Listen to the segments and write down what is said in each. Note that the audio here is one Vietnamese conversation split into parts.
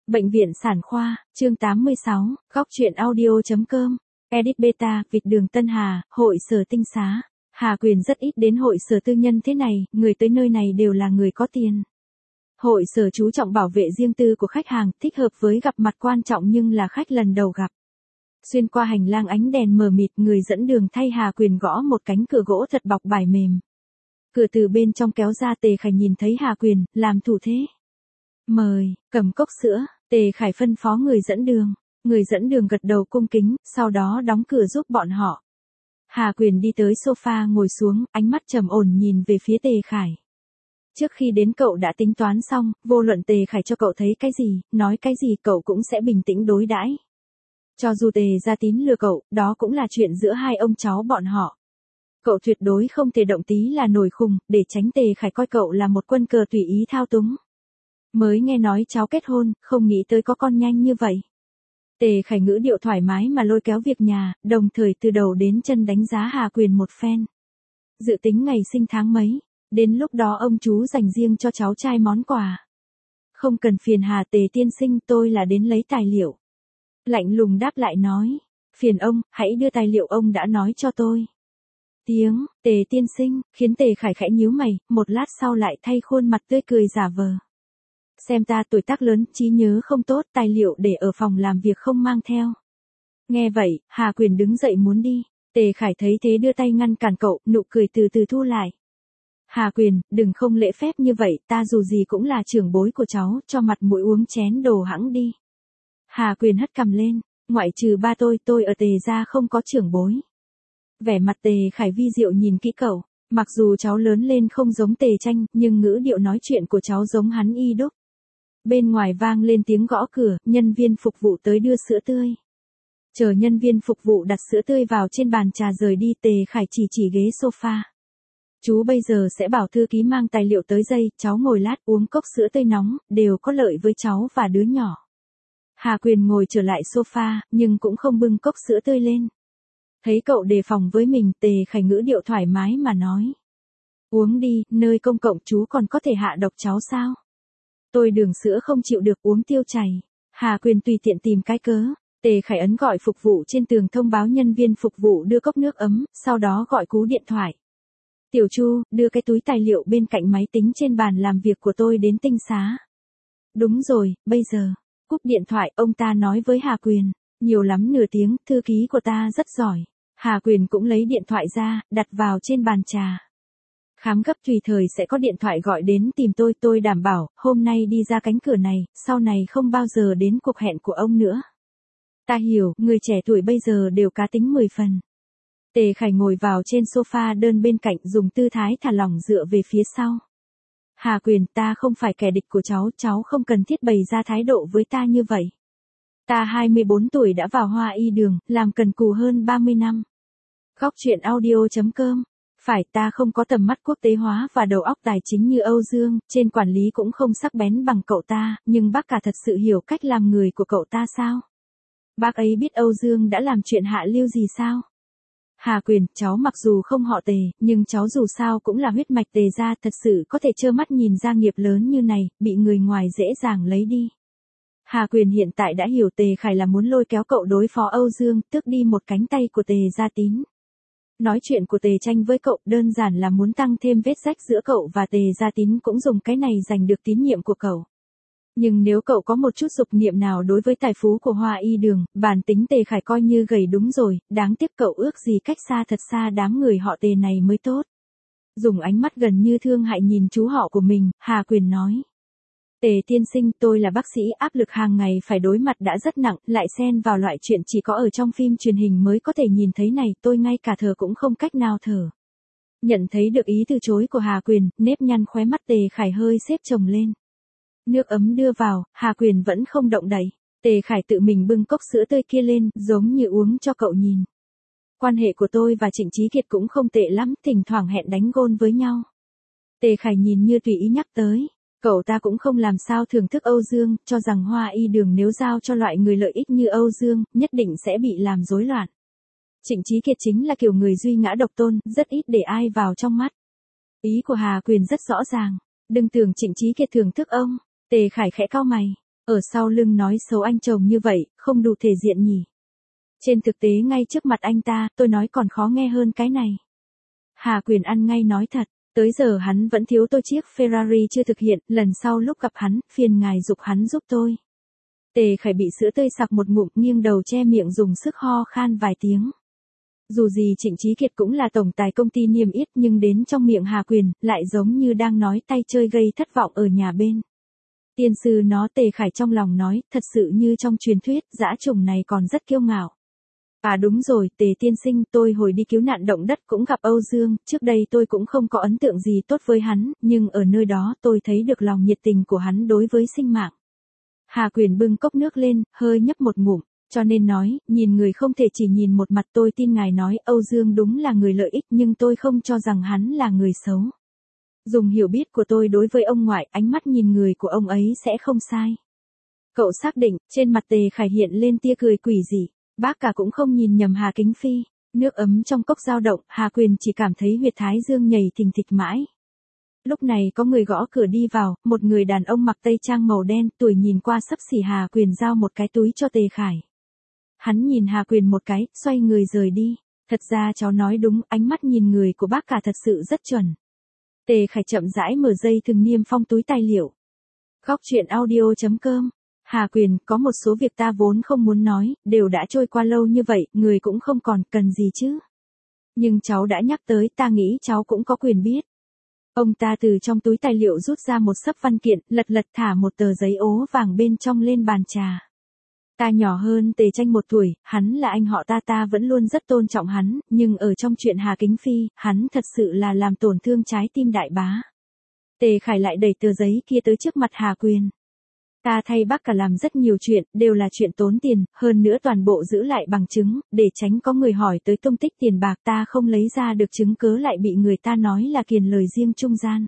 Bệnh viện sản khoa, chương 86, góc truyện audio.com, edit beta, Việt đường Tân Hà, hội sở tinh xá. Hà Quyền rất ít đến hội sở tư nhân thế này, người tới nơi này đều là người có tiền. Hội sở chú trọng bảo vệ riêng tư của khách hàng, thích hợp với gặp mặt quan trọng nhưng là khách lần đầu gặp. Xuyên qua hành lang ánh đèn mờ mịt, người dẫn đường thay Hà Quyền gõ một cánh cửa gỗ thật bọc vải mềm. Cửa từ bên trong kéo ra, Tề Khải nhìn thấy Hà Quyền, làm thủ thế. Mời, cầm cốc sữa, Tề Khải phân phó người dẫn đường. Người dẫn đường gật đầu cung kính, sau đó đóng cửa giúp bọn họ. Hà Quyền đi tới sofa ngồi xuống, ánh mắt trầm ổn nhìn về phía Tề Khải. Trước khi đến cậu đã tính toán xong, vô luận Tề Khải cho cậu thấy cái gì, nói cái gì cậu cũng sẽ bình tĩnh đối đãi. Cho dù Tề Gia Tín lừa cậu, đó cũng là chuyện giữa hai ông cháu bọn họ. Cậu tuyệt đối không thể động tí là nổi khùng, để tránh Tề Khải coi cậu là một quân cờ tùy ý thao túng. Mới nghe nói cháu kết hôn, không nghĩ tới có con nhanh như vậy. Tề Khải ngữ điệu thoải mái mà lôi kéo việc nhà, đồng thời từ đầu đến chân đánh giá Hà Quyền một phen. Dự tính ngày sinh tháng mấy, đến lúc đó ông chú dành riêng cho cháu trai món quà. Không cần phiền Hà Tề tiên sinh, tôi là đến lấy tài liệu. Lạnh lùng đáp lại nói, phiền ông, hãy đưa tài liệu ông đã nói cho tôi. Tiếng, Tề tiên sinh, khiến Tề Khải khẽ nhíu mày, một lát sau lại thay khuôn mặt tươi cười giả vờ. Xem ta tuổi tác lớn, trí nhớ không tốt, tài liệu để ở phòng làm việc không mang theo. Nghe vậy, Hà Quyền đứng dậy muốn đi. Tề Khải thấy thế đưa tay ngăn cản cậu, nụ cười từ từ thu lại. Hà Quyền, đừng không lễ phép như vậy, ta dù gì cũng là trưởng bối của cháu, cho mặt mũi uống chén đồ hẵng đi. Hà Quyền hất cằm lên, ngoại trừ ba tôi ở Tề gia không có trưởng bối. Vẻ mặt Tề Khải vi diệu nhìn kỹ cậu, mặc dù cháu lớn lên không giống Tề Tranh, nhưng ngữ điệu nói chuyện của cháu giống hắn y đúc. Bên ngoài vang lên tiếng gõ cửa, nhân viên phục vụ tới đưa sữa tươi. Chờ nhân viên phục vụ đặt sữa tươi vào trên bàn trà rời đi, Tề Khải chỉ ghế sofa. Chú bây giờ sẽ bảo thư ký mang tài liệu tới dây, cháu ngồi lát uống cốc sữa tươi nóng, đều có lợi với cháu và đứa nhỏ. Hà Quyền ngồi trở lại sofa, nhưng cũng không bưng cốc sữa tươi lên. Thấy cậu đề phòng với mình, Tề Khải ngữ điệu thoải mái mà nói. Uống đi, nơi công cộng chú còn có thể hạ độc cháu sao? Tôi đường sữa không chịu được, uống tiêu chảy. Hà Quyền tùy tiện tìm cái cớ. Tề Khải ấn gọi phục vụ trên tường thông báo nhân viên phục vụ đưa cốc nước ấm, sau đó gọi cú điện thoại. Tiểu Chu, đưa cái túi tài liệu bên cạnh máy tính trên bàn làm việc của tôi đến tinh xá. Đúng rồi, bây giờ. Cúp điện thoại, ông ta nói với Hà Quyền. Nhiều lắm nửa tiếng, thư ký của ta rất giỏi. Hà Quyền cũng lấy điện thoại ra, đặt vào trên bàn trà. Khám gấp tùy thời sẽ có điện thoại gọi đến tìm tôi đảm bảo, hôm nay đi ra cánh cửa này, sau này không bao giờ đến cuộc hẹn của ông nữa. Ta hiểu, người trẻ tuổi bây giờ đều cá tính 10 phần. Tề Khải ngồi vào trên sofa đơn bên cạnh, dùng tư thái thả lỏng dựa về phía sau. Hà Quyền, ta không phải kẻ địch của cháu không cần thiết bày ra thái độ với ta như vậy. Ta 24 tuổi đã vào Hoa Y đường, làm cần cù hơn 30 năm. Góc truyện audio.com. Phải, ta không có tầm mắt quốc tế hóa và đầu óc tài chính như Âu Dương, trên quản lý cũng không sắc bén bằng cậu ta, nhưng bác cả thật sự hiểu cách làm người của cậu ta sao? Bác ấy biết Âu Dương đã làm chuyện hạ lưu gì sao? Hà Quyền, cháu mặc dù không họ Tề, nhưng cháu dù sao cũng là huyết mạch Tề gia, thật sự có thể trơ mắt nhìn gia nghiệp lớn như này, bị người ngoài dễ dàng lấy đi. Hà Quyền hiện tại đã hiểu Tề Khải là muốn lôi kéo cậu đối phó Âu Dương, tước đi một cánh tay của Tề Gia Tín. Nói chuyện của Tề Tranh với cậu đơn giản là muốn tăng thêm vết rách giữa cậu và Tề Gia Tín, cũng dùng cái này giành được tín nhiệm của cậu. Nhưng nếu cậu có một chút dục niệm nào đối với tài phú của Hoa Y đường, bản tính Tề Khải coi như gầy đúng rồi, đáng tiếc cậu ước gì cách xa thật xa đám người họ Tề này mới tốt. Dùng ánh mắt gần như thương hại nhìn chú họ của mình, Hà Quyền nói. Tề tiên sinh, tôi là bác sĩ, áp lực hàng ngày phải đối mặt đã rất nặng, lại xen vào loại chuyện chỉ có ở trong phim truyền hình mới có thể nhìn thấy này, tôi ngay cả thở cũng không cách nào thở. Nhận thấy được ý từ chối của Hà Quyền, nếp nhăn khóe mắt Tề Khải hơi xếp chồng lên. Nước ấm đưa vào, Hà Quyền vẫn không động đậy. Tề Khải tự mình bưng cốc sữa tươi kia lên, giống như uống cho cậu nhìn. Quan hệ của tôi và Trịnh Chí Kiệt cũng không tệ lắm, thỉnh thoảng hẹn đánh gôn với nhau. Tề Khải nhìn như tùy ý nhắc tới. Cậu ta cũng không làm sao thưởng thức Âu Dương, cho rằng Hoa Y đường nếu giao cho loại người lợi ích như Âu Dương, nhất định sẽ bị làm rối loạn. Trịnh Chí Kiệt chính là kiểu người duy ngã độc tôn, rất ít để ai vào trong mắt. Ý của Hà Quyền rất rõ ràng, đừng tưởng Trịnh Chí Kiệt thưởng thức ông. Tề Khải khẽ cau mày. Ở sau lưng nói xấu anh chồng như vậy, không đủ thể diện nhỉ. Trên thực tế ngay trước mặt anh ta, tôi nói còn khó nghe hơn cái này. Hà Quyền ăn ngay nói thật, tới giờ hắn vẫn thiếu tôi chiếc Ferrari chưa thực hiện, lần sau lúc gặp hắn, phiền ngài giục hắn giúp tôi. Tề Khải bị sữa tươi sặc một ngụm, nghiêng đầu che miệng dùng sức ho khan vài tiếng. Dù gì Trịnh Chí Kiệt cũng là tổng tài công ty niêm yết, nhưng đến trong miệng Hà Quyền, lại giống như đang nói tay chơi gây thất vọng ở nhà bên. Tiên sư nó, Tề Khải trong lòng nói, thật sự như trong truyền thuyết, dã trùng này còn rất kiêu ngạo. À đúng rồi, Tề tiên sinh, tôi hồi đi cứu nạn động đất cũng gặp Âu Dương, trước đây tôi cũng không có ấn tượng gì tốt với hắn, nhưng ở nơi đó tôi thấy được lòng nhiệt tình của hắn đối với sinh mạng. Hà Quyền bưng cốc nước lên, hơi nhấp một ngụm, cho nên nói, nhìn người không thể chỉ nhìn một mặt, tôi tin ngài nói Âu Dương đúng là người lợi ích, nhưng tôi không cho rằng hắn là người xấu. Dùng hiểu biết của tôi đối với ông ngoại, ánh mắt nhìn người của ông ấy sẽ không sai. Cậu xác định, trên mặt Tề Khải hiện lên tia cười quỷ dị. Bác cả cũng không nhìn nhầm Hà Kính Phi, nước ấm trong cốc dao động, Hà Quyền chỉ cảm thấy huyệt thái dương nhảy thình thịch mãi. Lúc này có người gõ cửa đi vào, một người đàn ông mặc tây trang màu đen, tuổi nhìn qua xấp xỉ. Hà Quyền giao một cái túi cho Tề Khải. Hắn nhìn Hà Quyền một cái, xoay người rời đi. Thật ra cháu nói đúng, ánh mắt nhìn người của bác cả thật sự rất chuẩn. Tề Khải chậm rãi mở dây thừng niêm phong túi tài liệu. Góc truyện audio.com. Hà Quyền, có một số việc ta vốn không muốn nói, đều đã trôi qua lâu như vậy, người cũng không còn, cần gì chứ. Nhưng cháu đã nhắc tới, ta nghĩ cháu cũng có quyền biết. Ông ta từ trong túi tài liệu rút ra một xấp văn kiện, lật lật thả một tờ giấy ố vàng bên trong lên bàn trà. Ta nhỏ hơn Tề Tranh 1 tuổi, hắn là anh họ ta vẫn luôn rất tôn trọng hắn, nhưng ở trong chuyện Hà Kính Phi, hắn thật sự là làm tổn thương trái tim đại bá. Tề Khải lại đẩy tờ giấy kia tới trước mặt Hà Quyền. Ta thay bác cả làm rất nhiều chuyện, đều là chuyện tốn tiền, hơn nữa toàn bộ giữ lại bằng chứng, để tránh có người hỏi tới tung tích tiền bạc, ta không lấy ra được chứng cớ lại bị người ta nói là kiền lời riêng trung gian.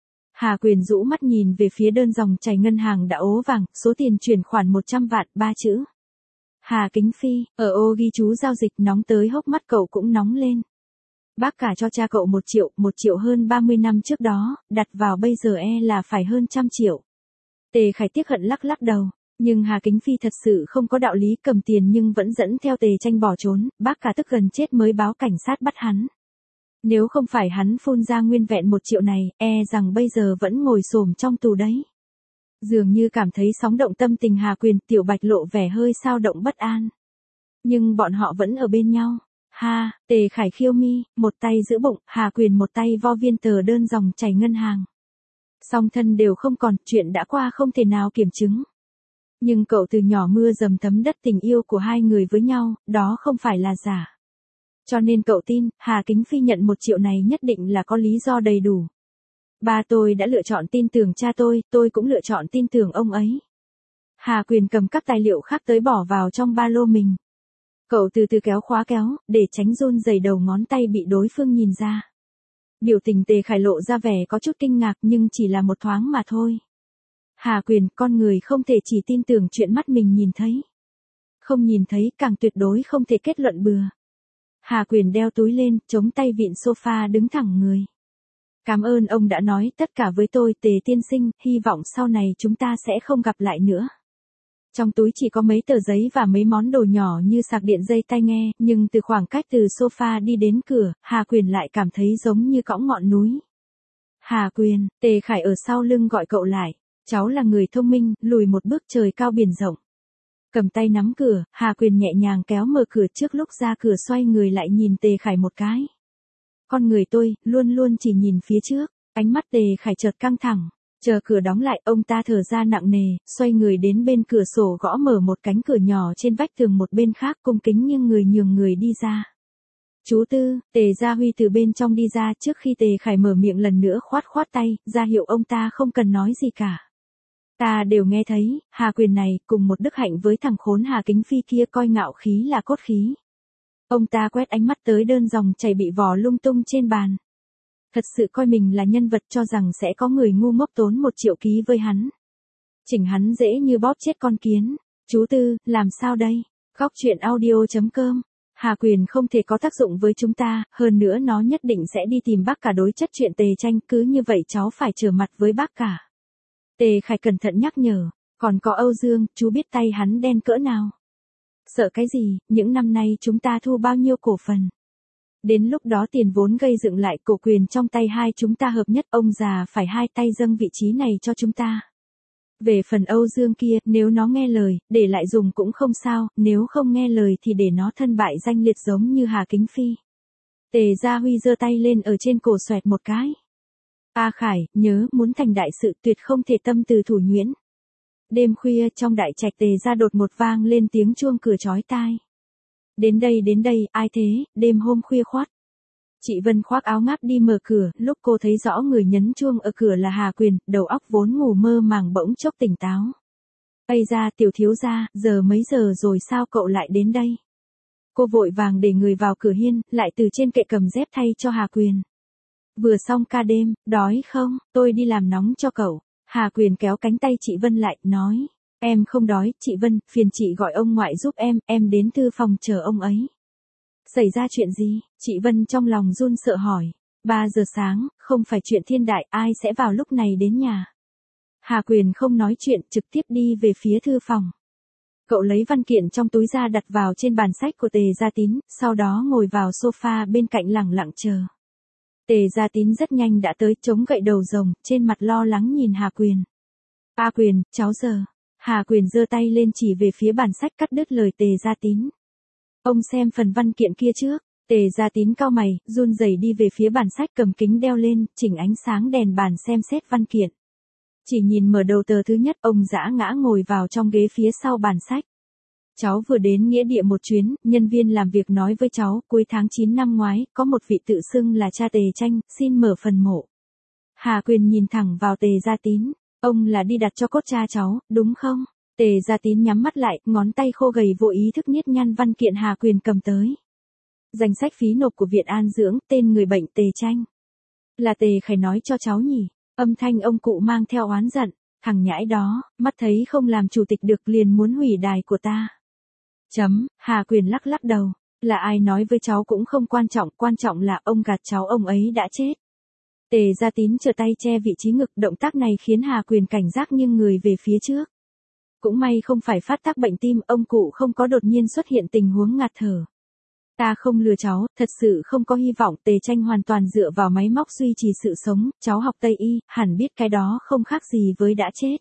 Hà Quyền rũ mắt nhìn về phía đơn dòng chảy ngân hàng đã ố vàng, số tiền chuyển khoản 100 vạn, 3 chữ. Hà Kính Phi, ở ô ghi chú giao dịch, nóng tới hốc mắt cậu cũng nóng lên. Bác cả cho cha cậu 1 triệu hơn 30 năm trước đó, đặt vào bây giờ là phải hơn 100 triệu. Tề Khải tiếc hận lắc lắc đầu, nhưng Hà Kính Phi thật sự không có đạo lý, cầm tiền nhưng vẫn dẫn theo Tề Tranh bỏ trốn, bác cả tức gần chết mới báo cảnh sát bắt hắn. Nếu không phải hắn phun ra nguyên vẹn 1 triệu này, rằng bây giờ vẫn ngồi xổm trong tù đấy. Dường như cảm thấy sóng động tâm tình Hà Quyền, Tiểu Bạch lộ vẻ hơi xao động bất an. Nhưng bọn họ vẫn ở bên nhau. Ha, Tề Khải khiêu mi, một tay giữ bụng, Hà Quyền một tay vo viên tờ đơn dòng chảy ngân hàng. Song thân đều không còn, chuyện đã qua không thể nào kiểm chứng. Nhưng cậu từ nhỏ mưa dầm thấm đất, tình yêu của hai người với nhau, đó không phải là giả. Cho nên cậu tin, Hà Kính Phi nhận 1 triệu này nhất định là có lý do đầy đủ. Ba tôi đã lựa chọn tin tưởng cha tôi cũng lựa chọn tin tưởng ông ấy. Hà Quyền cầm các tài liệu khác tới bỏ vào trong ba lô mình. Cậu từ từ kéo khóa kéo, để tránh run rẩy đầu ngón tay bị đối phương nhìn ra. Biểu tình Tề Khải lộ ra vẻ có chút kinh ngạc, nhưng chỉ là một thoáng mà thôi. Hà Quyền, con người không thể chỉ tin tưởng chuyện mắt mình nhìn thấy. Không nhìn thấy càng tuyệt đối không thể kết luận bừa. Hà Quyền đeo túi lên, chống tay vịn sofa đứng thẳng người. Cảm ơn ông đã nói tất cả với tôi, Tề tiên sinh, hy vọng sau này chúng ta sẽ không gặp lại nữa. Trong túi chỉ có mấy tờ giấy và mấy món đồ nhỏ như sạc điện, dây tai nghe, nhưng từ khoảng cách từ sofa đi đến cửa, Hà Quyền lại cảm thấy giống như cõng ngọn núi. Hà Quyền, Tề Khải ở sau lưng gọi cậu lại. Cháu là người thông minh, lùi một bước, trời cao biển rộng. Cầm tay nắm cửa, Hà Quyền nhẹ nhàng kéo mở cửa, trước lúc ra cửa xoay người lại nhìn Tề Khải một cái. Con người tôi, luôn luôn chỉ nhìn phía trước. Ánh mắt Tề Khải chợt căng thẳng. Chờ cửa đóng lại, ông ta thở ra nặng nề, xoay người đến bên cửa sổ gõ mở một cánh cửa nhỏ trên vách tường một bên khác, cung kính nghiêng người nhường người đi ra. Chú Tư, Tề Gia Huy từ bên trong đi ra, trước khi Tề Khải mở miệng lần nữa khoát khoát tay, ra hiệu ông ta không cần nói gì cả. Ta đều nghe thấy, Hà Quyền này, cùng một đức hạnh với thằng khốn Hà Kính Phi kia, coi ngạo khí là cốt khí. Ông ta quét ánh mắt tới đơn dòng chảy bị vò lung tung trên bàn. Thật sự coi mình là nhân vật, cho rằng sẽ có người ngu ngốc tốn 1 triệu ký với hắn. Chỉnh hắn dễ như bóp chết con kiến. Chú Tư, làm sao đây? Góc truyện audio.com. Hà Quyền không thể có tác dụng với chúng ta, hơn nữa nó nhất định sẽ đi tìm bác cả đối chất chuyện Tề Tranh, cứ như vậy cháu phải trở mặt với bác cả. Tề Khải cẩn thận nhắc nhở. Còn có Âu Dương, chú biết tay hắn đen cỡ nào. Sợ cái gì, những năm nay chúng ta thu bao nhiêu cổ phần. Đến lúc đó tiền vốn gây dựng lại cổ quyền trong tay hai chúng ta hợp nhất, ông già phải hai tay dâng vị trí này cho chúng ta. Về phần Âu Dương kia, nếu nó nghe lời, để lại dùng cũng không sao, nếu không nghe lời thì để nó thân bại danh liệt giống như Hà Kính Phi. Tề Gia Huy giơ tay lên ở trên cổ xoẹt một cái. A Khải, nhớ, muốn thành đại sự tuyệt không thể tâm từ thủ nhuyễn. Đêm khuya trong đại trạch Tề Gia đột một vang lên tiếng chuông cửa chói tai. Đến đây, ai thế, đêm hôm khuya khoắt. Chị Vân khoác áo ngáp đi mở cửa, lúc cô thấy rõ người nhấn chuông ở cửa là Hà Quyền, đầu óc vốn ngủ mơ màng bỗng chốc tỉnh táo. Ây da, tiểu thiếu gia, giờ mấy giờ rồi sao cậu lại đến đây? Cô vội vàng để người vào cửa hiên, lại từ trên kệ cầm dép thay cho Hà Quyền. Vừa xong ca đêm, đói không, tôi đi làm nóng cho cậu. Hà Quyền kéo cánh tay chị Vân lại, nói. Em không đói, chị Vân, phiền chị gọi ông ngoại giúp em đến thư phòng chờ ông ấy. Xảy ra chuyện gì? Chị Vân trong lòng run sợ hỏi. 3 giờ sáng, không phải chuyện thiên đại, ai sẽ vào lúc này đến nhà? Hà Quyền không nói chuyện, trực tiếp đi về phía thư phòng. Cậu lấy văn kiện trong túi ra đặt vào trên bàn sách của Tề Gia Tín, sau đó ngồi vào sofa bên cạnh lẳng lặng chờ. Tề Gia Tín rất nhanh đã tới, chống gậy đầu rồng, trên mặt lo lắng nhìn Hà Quyền. A Quyền, cháu giờ. Hà Quyền giơ tay lên chỉ về phía bản sách, cắt đứt lời Tề Gia Tín. Ông xem phần văn kiện kia trước. Tề Gia Tín cau mày, run rẩy đi về phía bản sách, cầm kính đeo lên, chỉnh ánh sáng đèn bàn xem xét văn kiện. Chỉ nhìn mở đầu tờ thứ nhất, ông dã ngã ngồi vào trong ghế phía sau bản sách. Cháu vừa đến nghĩa địa một chuyến, nhân viên làm việc nói với cháu, cuối tháng 9 năm ngoái, có một vị tự xưng là cha Tề Tranh, xin mở phần mộ. Hà Quyền nhìn thẳng vào Tề Gia Tín, ông là đi đặt cho cốt cha cháu, đúng không? Tề Gia Tín nhắm mắt lại, ngón tay khô gầy vô ý thức niết nhăn văn kiện Hà Quyền cầm tới. Danh sách phí nộp của Viện An Dưỡng, tên người bệnh Tề Tranh. Là Tề Khải nói cho cháu nhỉ? Âm thanh ông cụ mang theo oán giận, thằng nhãi đó, mắt thấy không làm chủ tịch được liền muốn hủy đài của ta. Hà Quyền lắc lắc đầu, là ai nói với cháu cũng không quan trọng là ông gạt cháu, ông ấy đã chết. Tề Gia Tín trở tay che vị trí ngực, động tác này khiến Hà Quyền cảnh giác nghiêng người về phía trước. Cũng may không phải phát tác bệnh tim, ông cụ không có đột nhiên xuất hiện tình huống ngạt thở. Ta không lừa cháu, thật sự không có hy vọng, Tề Tranh hoàn toàn dựa vào máy móc duy trì sự sống, cháu học Tây y, hẳn biết cái đó không khác gì với đã chết.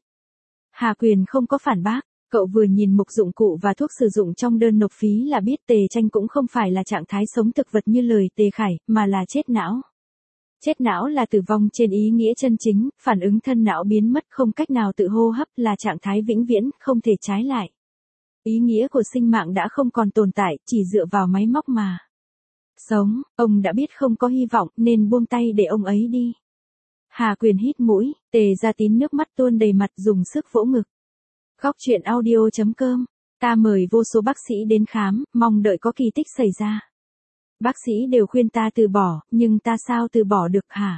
Hà Quyền không có phản bác, cậu vừa nhìn mục dụng cụ và thuốc sử dụng trong đơn nộp phí là biết Tề Tranh cũng không phải là trạng thái sống thực vật như lời Tề Khải, mà là chết não. Chết não là tử vong trên ý nghĩa chân chính, phản ứng thân não biến mất, không cách nào tự hô hấp, là trạng thái vĩnh viễn, không thể trái lại. Ý nghĩa của sinh mạng đã không còn tồn tại, chỉ dựa vào máy móc mà sống. Ông đã biết không có hy vọng nên buông tay để ông ấy đi. Hà Quyền hít mũi, Tề Gia Tín nước mắt tuôn đầy mặt, dùng sức vỗ ngực. Góc truyện audio.com. Ta mời vô số bác sĩ đến khám, mong đợi có kỳ tích xảy ra. Bác sĩ đều khuyên ta từ bỏ, nhưng ta sao từ bỏ được hả?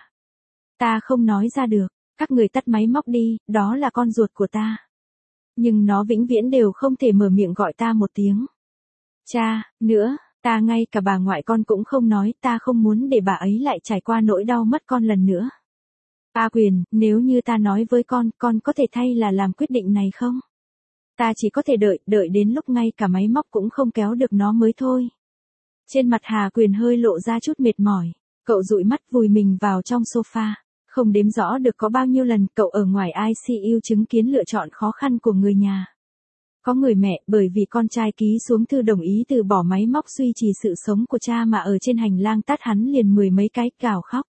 Ta không nói ra được, các người tắt máy móc đi, đó là con ruột của ta. Nhưng nó vĩnh viễn đều không thể mở miệng gọi ta một tiếng cha, nữa, ta ngay cả bà ngoại con cũng không nói, ta không muốn để bà ấy lại trải qua nỗi đau mất con lần nữa. A Quyền, nếu như ta nói với con có thể thay là làm quyết định này không? Ta chỉ có thể đợi đến lúc ngay cả máy móc cũng không kéo được nó mới thôi. Trên mặt Hà Quyền hơi lộ ra chút mệt mỏi, cậu dụi mắt vùi mình vào trong sofa. Không đếm rõ được có bao nhiêu lần cậu ở ngoài ICU chứng kiến lựa chọn khó khăn của người nhà. Có người mẹ bởi vì con trai ký xuống thư đồng ý từ bỏ máy móc duy trì sự sống của cha mà ở trên hành lang tát hắn liền 10 mấy cái, gào khóc.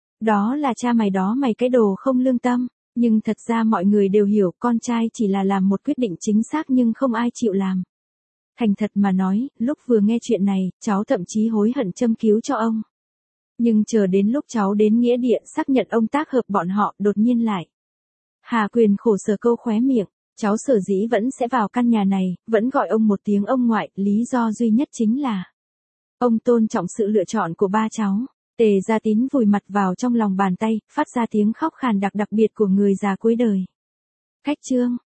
Đó là cha mày đó, mày cái đồ không lương tâm. Nhưng thật ra mọi người đều hiểu con trai chỉ là làm một quyết định chính xác nhưng không ai chịu làm. Thành thật mà nói, lúc vừa nghe chuyện này, cháu thậm chí hối hận châm cứu cho ông. Nhưng chờ đến lúc cháu đến nghĩa địa xác nhận ông tác hợp bọn họ, đột nhiên lại. Hà Quyền khổ sở câu khóe miệng, cháu sở dĩ vẫn sẽ vào căn nhà này, vẫn gọi ông một tiếng ông ngoại, lý do duy nhất chính là ông tôn trọng sự lựa chọn của ba cháu. Tề Gia Tín vùi mặt vào trong lòng bàn tay, phát ra tiếng khóc khàn đặc biệt của người già cuối đời. Cách chương